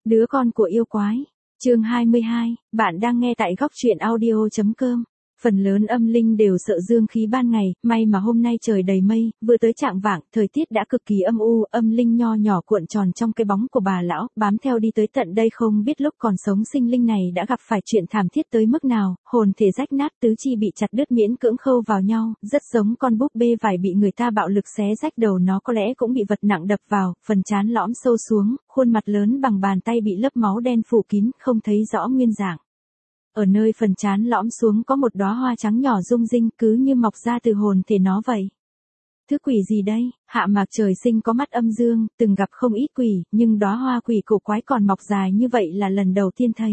Đứa con của yêu quái. Chương 22, bạn đang nghe tại góc truyện audio.com. Phần lớn âm linh đều sợ dương khí ban ngày, may mà hôm nay trời đầy mây, vừa tới trạng vạng, thời tiết đã cực kỳ âm u, âm linh nho nhỏ cuộn tròn trong cái bóng của bà lão, bám theo đi tới tận đây không biết lúc còn sống sinh linh này đã gặp phải chuyện thảm thiết tới mức nào, hồn thể rách nát tứ chi bị chặt đứt miễn cưỡng khâu vào nhau, rất giống con búp bê vải bị người ta bạo lực xé rách đầu nó có lẽ cũng bị vật nặng đập vào, phần trán lõm sâu xuống, khuôn mặt lớn bằng bàn tay bị lớp máu đen phủ kín, không thấy rõ nguyên dạng. Ở nơi phần trán lõm xuống có một đóa hoa trắng nhỏ rung rinh cứ như mọc ra từ hồn thể nó vậy. Thứ quỷ gì đây? Hạ Mạc trời sinh có mắt âm dương, từng gặp không ít quỷ, nhưng đóa hoa quỷ cổ quái còn mọc dài như vậy là lần đầu tiên thấy.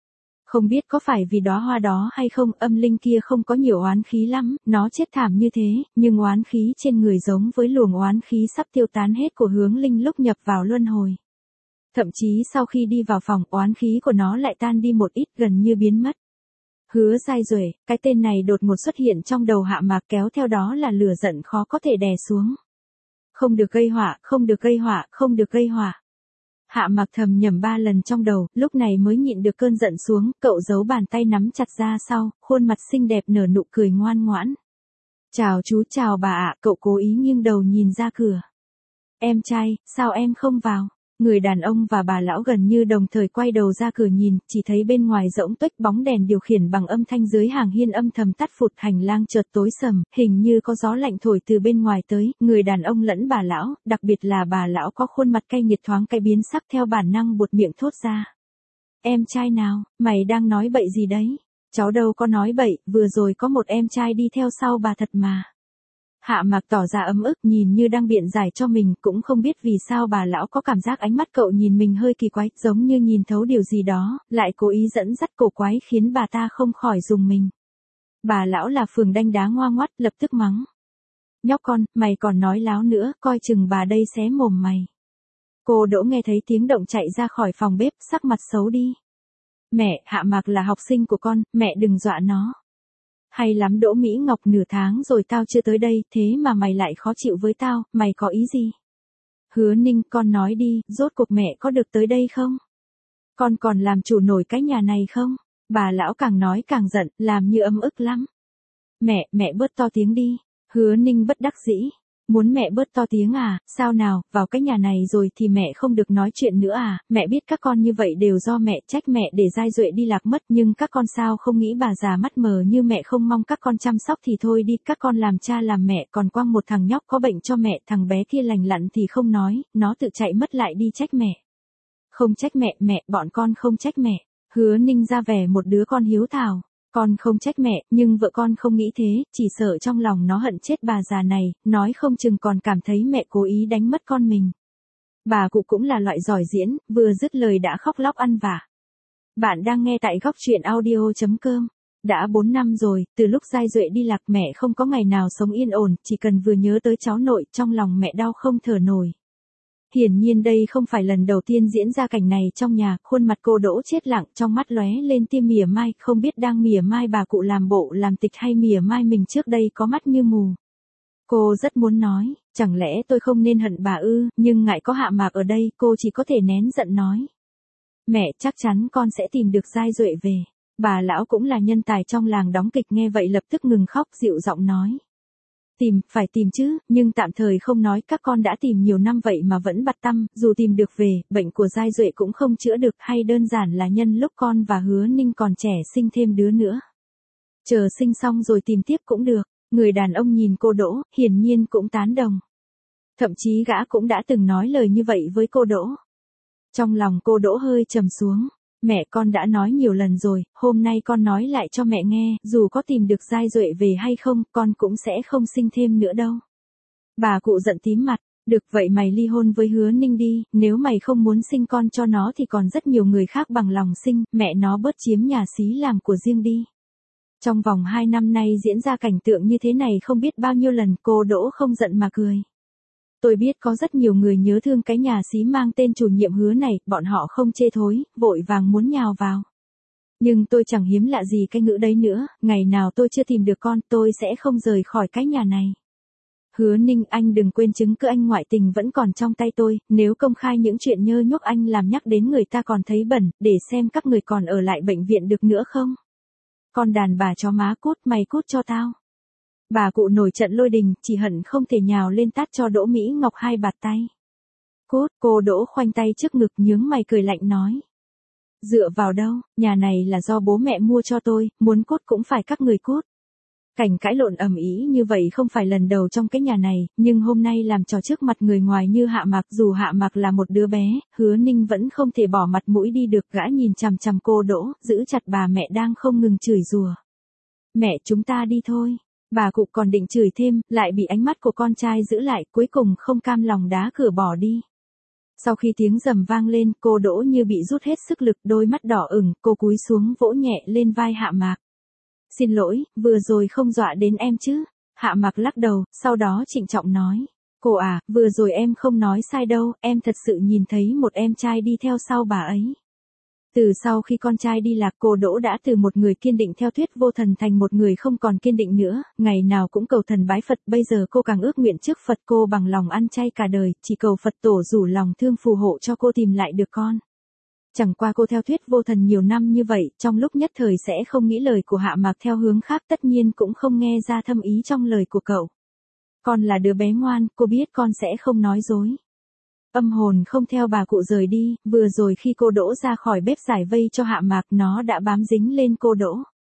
Không biết có phải vì đóa hoa đó hay không, âm linh kia không có nhiều oán khí lắm, nó chết thảm như thế, nhưng oán khí trên người giống với luồng oán khí sắp tiêu tán hết của Hướng Linh lúc nhập vào luân hồi. Thậm chí sau khi đi vào phòng, oán khí của nó lại tan đi một ít, gần như biến mất. Hứa Giai Duệ, cái tên này đột ngột xuất hiện trong đầu Hạ Mạc, kéo theo đó là lửa giận khó có thể đè xuống. Không được gây họa, không được gây họa, không được gây họa. Hạ Mạc thầm nhẩm 3 lần trong đầu, lúc này mới nhịn được cơn giận xuống, cậu giấu bàn tay nắm chặt ra sau, khuôn mặt xinh đẹp nở nụ cười ngoan ngoãn. Chào chú, chào bà ạ, cậu cố ý nghiêng đầu nhìn ra cửa. Em trai, sao em không vào? Người đàn ông và bà lão gần như đồng thời quay đầu ra cửa nhìn, chỉ thấy bên ngoài rỗng tuếch bóng đèn điều khiển bằng âm thanh dưới hàng hiên âm thầm tắt phụt, hành lang chợt tối sầm, hình như có gió lạnh thổi từ bên ngoài tới, người đàn ông lẫn bà lão, đặc biệt là bà lão có khuôn mặt cay nghiệt thoáng cái biến sắc theo bản năng buột miệng thốt ra. Em trai nào, mày đang nói bậy gì đấy? Cháu đâu có nói bậy, vừa rồi có một em trai đi theo sau bà thật mà. Hạ Mạc tỏ ra ấm ức nhìn như đang biện giải cho mình, cũng không biết vì sao bà lão có cảm giác ánh mắt cậu nhìn mình hơi kỳ quái, giống như nhìn thấu điều gì đó, lại cố ý dẫn dắt cổ quái khiến bà ta không khỏi rùng mình. Bà lão là phường đanh đá ngoa ngoắt, lập tức mắng. Nhóc con, mày còn nói láo nữa, coi chừng bà đây xé mồm mày. Cô Đỗ nghe thấy tiếng động chạy ra khỏi phòng bếp, sắc mặt xấu đi. Mẹ, Hạ Mạc là học sinh của con, mẹ đừng dọa nó. Hay lắm Đỗ Mỹ Ngọc, nửa tháng rồi tao chưa tới đây, thế mà mày lại khó chịu với tao, mày có ý gì? Hứa Ninh, con nói đi, rốt cuộc mẹ có được tới đây không? Con còn làm chủ nổi cái nhà này không? Bà lão càng nói càng giận, làm như ấm ức lắm. Mẹ bớt to tiếng đi. Hứa Ninh bất đắc dĩ. Muốn mẹ bớt to tiếng à, sao nào, vào cái nhà này rồi thì mẹ không được nói chuyện nữa à, mẹ biết các con như vậy đều do mẹ, trách mẹ để Giai Duệ đi lạc mất, nhưng các con sao không nghĩ bà già mắt mờ như mẹ không mong các con chăm sóc thì thôi đi, các con làm cha làm mẹ còn quăng một thằng nhóc có bệnh cho mẹ, thằng bé kia lành lặn thì không nói, nó tự chạy mất lại đi trách mẹ. Không trách mẹ, bọn con không trách mẹ. Hứa Ninh ra vẻ một đứa con hiếu thảo. Con không trách mẹ, nhưng vợ con không nghĩ thế, chỉ sợ trong lòng nó hận chết bà già này, nói không chừng còn cảm thấy mẹ cố ý đánh mất con mình. Bà cụ cũng là loại giỏi diễn, vừa dứt lời đã khóc lóc ăn vạ. Bạn đang nghe tại góc truyện audio.com. Đã 4 năm rồi, từ lúc Giai Duệ đi lạc mẹ không có ngày nào sống yên ổn, chỉ cần vừa nhớ tới cháu nội, trong lòng mẹ đau không thở nổi. Hiển nhiên đây không phải lần đầu tiên diễn ra cảnh này trong nhà, khuôn mặt cô Đỗ chết lặng, trong mắt lóe lên tia mỉa mai, không biết đang mỉa mai bà cụ làm bộ làm tịch hay mỉa mai mình trước đây có mắt như mù. Cô rất muốn nói, chẳng lẽ tôi không nên hận bà ư, nhưng ngại có Hạ Mạc ở đây, cô chỉ có thể nén giận nói. Mẹ, chắc chắn con sẽ tìm được Giai Duệ về. Bà lão cũng là nhân tài trong làng đóng kịch nghe vậy lập tức ngừng khóc, dịu giọng nói. Phải tìm chứ, nhưng tạm thời không nói, các con đã tìm nhiều năm vậy mà vẫn bặt tăm, dù tìm được về, bệnh của Giai Duệ cũng không chữa được, hay đơn giản là nhân lúc con và Hứa Ninh còn trẻ sinh thêm đứa nữa. Chờ sinh xong rồi tìm tiếp cũng được. Người đàn ông nhìn cô Đỗ, hiển nhiên cũng tán đồng. Thậm chí gã cũng đã từng nói lời như vậy với cô Đỗ. Trong lòng cô Đỗ hơi trầm xuống. Mẹ, con đã nói nhiều lần rồi, hôm nay con nói lại cho mẹ nghe, dù có tìm được Giai Duệ về hay không, con cũng sẽ không sinh thêm nữa đâu. Bà cụ giận tím mặt, được vậy mày ly hôn với Hứa Ninh đi, nếu mày không muốn sinh con cho nó thì còn rất nhiều người khác bằng lòng sinh, mẹ nó bớt chiếm nhà xí làm của riêng đi. Trong vòng 2 năm nay diễn ra cảnh tượng như thế này không biết bao nhiêu lần, cô Đỗ không giận mà cười. Tôi biết có rất nhiều người nhớ thương cái nhà xí mang tên chủ nhiệm Hứa này, bọn họ không chê thối, vội vàng muốn nhào vào. Nhưng tôi chẳng hiếm lạ gì cái ngữ đấy nữa, ngày nào tôi chưa tìm được con, tôi sẽ không rời khỏi cái nhà này. Hứa Ninh, anh đừng quên chứng cứ anh ngoại tình vẫn còn trong tay tôi, nếu công khai những chuyện nhơ nhuốc anh làm nhắc đến người ta còn thấy bẩn, để xem các người còn ở lại bệnh viện được nữa không. Con đàn bà chó má cút, mày cút cho tao. Bà cụ nổi trận lôi đình, chỉ hận không thể nhào lên tát cho Đỗ Mỹ Ngọc 2 bạt tay. Cút, cô Đỗ khoanh tay trước ngực nhướng mày cười lạnh nói. Dựa vào đâu, nhà này là do bố mẹ mua cho tôi, muốn cút cũng phải các người cút. Cảnh cãi lộn ầm ĩ như vậy không phải lần đầu trong cái nhà này, nhưng hôm nay làm trò trước mặt người ngoài như Hạ Mạc, dù Hạ Mạc là một đứa bé, Hứa Ninh vẫn không thể bỏ mặt mũi đi được, gã nhìn chằm chằm cô Đỗ, giữ chặt bà mẹ đang không ngừng chửi rủa. Mẹ, chúng ta đi thôi. Bà cụ còn định chửi thêm, lại bị ánh mắt của con trai giữ lại, cuối cùng không cam lòng đá cửa bỏ đi. Sau khi tiếng rầm vang lên, cô Đỗ như bị rút hết sức lực, đôi mắt đỏ ửng, cô cúi xuống vỗ nhẹ lên vai Hạ Mạc. Xin lỗi, vừa rồi không dọa đến em chứ? Hạ Mạc lắc đầu, sau đó trịnh trọng nói. Cô à, vừa rồi em không nói sai đâu, em thật sự nhìn thấy một em trai đi theo sau bà ấy. Từ sau khi con trai đi lạc, cô Đỗ đã từ một người kiên định theo thuyết vô thần thành một người không còn kiên định nữa, ngày nào cũng cầu thần bái Phật, bây giờ cô càng ước nguyện trước Phật cô bằng lòng ăn chay cả đời, chỉ cầu Phật tổ rủ lòng thương phù hộ cho cô tìm lại được con. Chẳng qua cô theo thuyết vô thần nhiều năm như vậy, trong lúc nhất thời sẽ không nghĩ lời của Hạ Mạc theo hướng khác, tất nhiên cũng không nghe ra thâm ý trong lời của cậu. Con là đứa bé ngoan, cô biết con sẽ không nói dối. Âm hồn không theo bà cụ rời đi, vừa rồi khi cô Đỗ ra khỏi bếp giải vây cho Hạ Mạc, nó đã bám dính lên cô Đỗ.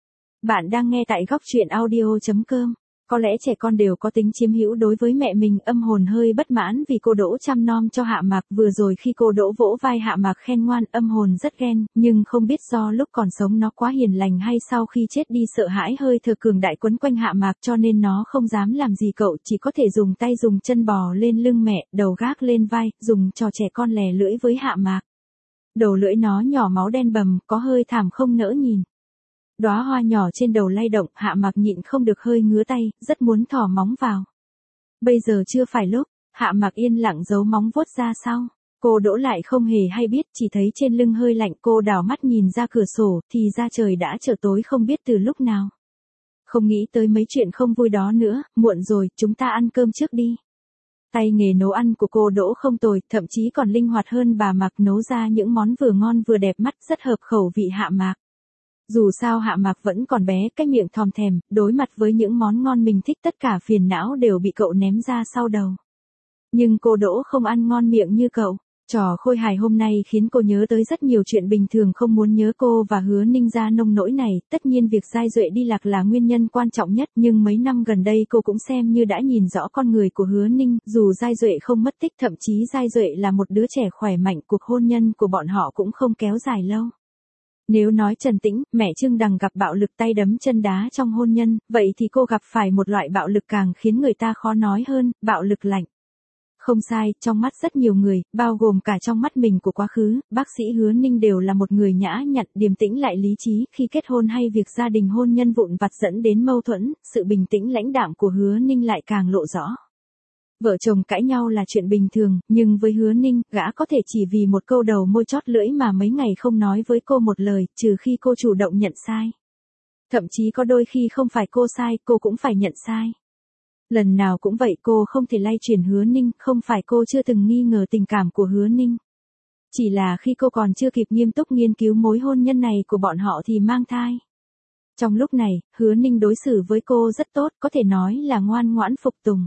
Bạn đang nghe tại góc truyện audio.com. Có lẽ trẻ con đều có tính chiếm hữu đối với mẹ mình, âm hồn hơi bất mãn vì cô Đỗ chăm nom cho Hạ Mạc, vừa rồi khi cô Đỗ vỗ vai Hạ Mạc khen ngoan, âm hồn rất ghen, nhưng không biết do lúc còn sống nó quá hiền lành hay sau khi chết đi sợ hãi hơi thở cường đại quấn quanh Hạ Mạc cho nên nó không dám làm gì cậu, chỉ có thể dùng tay dùng chân bò lên lưng mẹ, đầu gác lên vai, dùng trò trẻ con lè lưỡi với Hạ Mạc. Đầu lưỡi nó nhỏ máu đen bầm, có hơi thảm không nỡ nhìn. Đóa hoa nhỏ trên đầu lay động, Hạ Mạc nhịn không được hơi ngứa tay, rất muốn thò móng vào. Bây giờ chưa phải lúc, Hạ Mạc yên lặng giấu móng vuốt ra sau. Cô Đỗ lại không hề hay biết, chỉ thấy trên lưng hơi lạnh, cô đảo mắt nhìn ra cửa sổ, thì ra trời đã trở tối không biết từ lúc nào. Không nghĩ tới mấy chuyện không vui đó nữa, muộn rồi, chúng ta ăn cơm trước đi. Tay nghề nấu ăn của cô Đỗ không tồi, thậm chí còn linh hoạt hơn bà Mạc, nấu ra những món vừa ngon vừa đẹp mắt, rất hợp khẩu vị Hạ Mạc. Dù sao Hạ Mạc vẫn còn bé, cái miệng thòm thèm, đối mặt với những món ngon mình thích tất cả phiền não đều bị cậu ném ra sau đầu. Nhưng cô Đỗ không ăn ngon miệng như cậu. Trò khôi hài hôm nay khiến cô nhớ tới rất nhiều chuyện bình thường không muốn nhớ. Cô và Hứa Ninh ra nông nỗi này, tất nhiên việc Giai Duệ đi lạc là nguyên nhân quan trọng nhất, nhưng mấy năm gần đây cô cũng xem như đã nhìn rõ con người của Hứa Ninh, dù Giai Duệ không mất tích, thậm chí Giai Duệ là một đứa trẻ khỏe mạnh, cuộc hôn nhân của bọn họ cũng không kéo dài lâu. Nếu nói Trần Tĩnh, mẹ Trương Đằng gặp bạo lực tay đấm chân đá trong hôn nhân, vậy thì cô gặp phải một loại bạo lực càng khiến người ta khó nói hơn, bạo lực lạnh. Không sai, trong mắt rất nhiều người, bao gồm cả trong mắt mình của quá khứ, bác sĩ Hứa Ninh đều là một người nhã nhặn, điềm tĩnh lại lý trí, khi kết hôn hay việc gia đình hôn nhân vụn vặt dẫn đến mâu thuẫn, sự bình tĩnh lãnh đạm của Hứa Ninh lại càng lộ rõ. Vợ chồng cãi nhau là chuyện bình thường, nhưng với Hứa Ninh, gã có thể chỉ vì một câu đầu môi chót lưỡi mà mấy ngày không nói với cô một lời, trừ khi cô chủ động nhận sai. Thậm chí có đôi khi không phải cô sai, cô cũng phải nhận sai. Lần nào cũng vậy, cô không thể lay chuyển Hứa Ninh, không phải cô chưa từng nghi ngờ tình cảm của Hứa Ninh. Chỉ là khi cô còn chưa kịp nghiêm túc nghiên cứu mối hôn nhân này của bọn họ thì mang thai. Trong lúc này, Hứa Ninh đối xử với cô rất tốt, có thể nói là ngoan ngoãn phục tùng.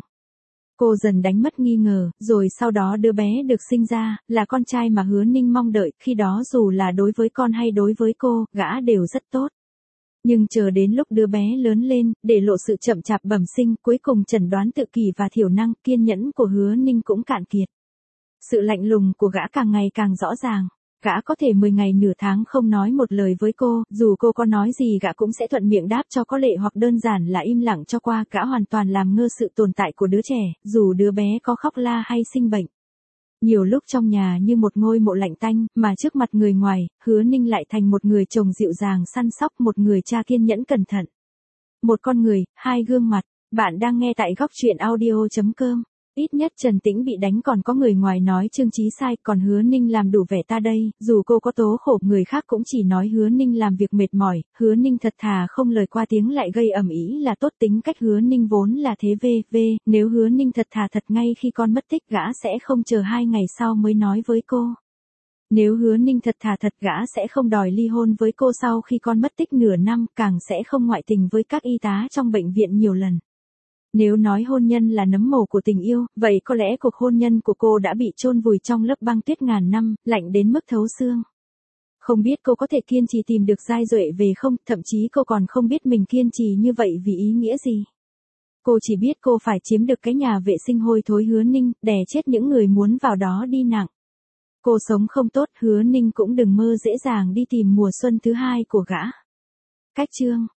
Cô dần đánh mất nghi ngờ, rồi sau đó đứa bé được sinh ra, là con trai mà Hứa Ninh mong đợi, khi đó dù là đối với con hay đối với cô, gã đều rất tốt. Nhưng chờ đến lúc đứa bé lớn lên, để lộ sự chậm chạp bẩm sinh, cuối cùng chẩn đoán tự kỷ và thiểu năng, kiên nhẫn của Hứa Ninh cũng cạn kiệt. Sự lạnh lùng của gã càng ngày càng rõ ràng. Gã có thể 10 ngày nửa tháng không nói một lời với cô, dù cô có nói gì gã cũng sẽ thuận miệng đáp cho có lệ hoặc đơn giản là im lặng cho qua. Gã hoàn toàn làm ngơ sự tồn tại của đứa trẻ, dù đứa bé có khóc la hay sinh bệnh. Nhiều lúc trong nhà như một ngôi mộ lạnh tanh, mà trước mặt người ngoài, Hứa Ninh lại thành một người chồng dịu dàng săn sóc, một người cha kiên nhẫn cẩn thận. Một con người, hai gương mặt. Bạn đang nghe tại góc truyện audio.com. Ít nhất Trần Tĩnh bị đánh còn có người ngoài nói Trương Chí sai, còn Hứa Ninh làm đủ vẻ ta đây, dù cô có tố khổ người khác cũng chỉ nói Hứa Ninh làm việc mệt mỏi, Hứa Ninh thật thà không lời qua tiếng lại gây ầm ĩ là tốt, tính cách Hứa Ninh vốn là thế nếu Hứa Ninh thật thà thật ngay khi con mất tích gã sẽ không chờ 2 ngày sau mới nói với cô. Nếu Hứa Ninh thật thà thật gã sẽ không đòi ly hôn với cô sau khi con mất tích nửa năm, càng sẽ không ngoại tình với các y tá trong bệnh viện nhiều lần. Nếu nói hôn nhân là nấm mồ của tình yêu, vậy có lẽ cuộc hôn nhân của cô đã bị chôn vùi trong lớp băng tuyết ngàn năm, lạnh đến mức thấu xương. Không biết cô có thể kiên trì tìm được Giai Duệ về không, thậm chí cô còn không biết mình kiên trì như vậy vì ý nghĩa gì. Cô chỉ biết cô phải chiếm được cái nhà vệ sinh hôi thối Hứa Ninh, đè chết những người muốn vào đó đi nặng. Cô sống không tốt, Hứa Ninh cũng đừng mơ dễ dàng đi tìm mùa xuân thứ hai của gã. Cách chương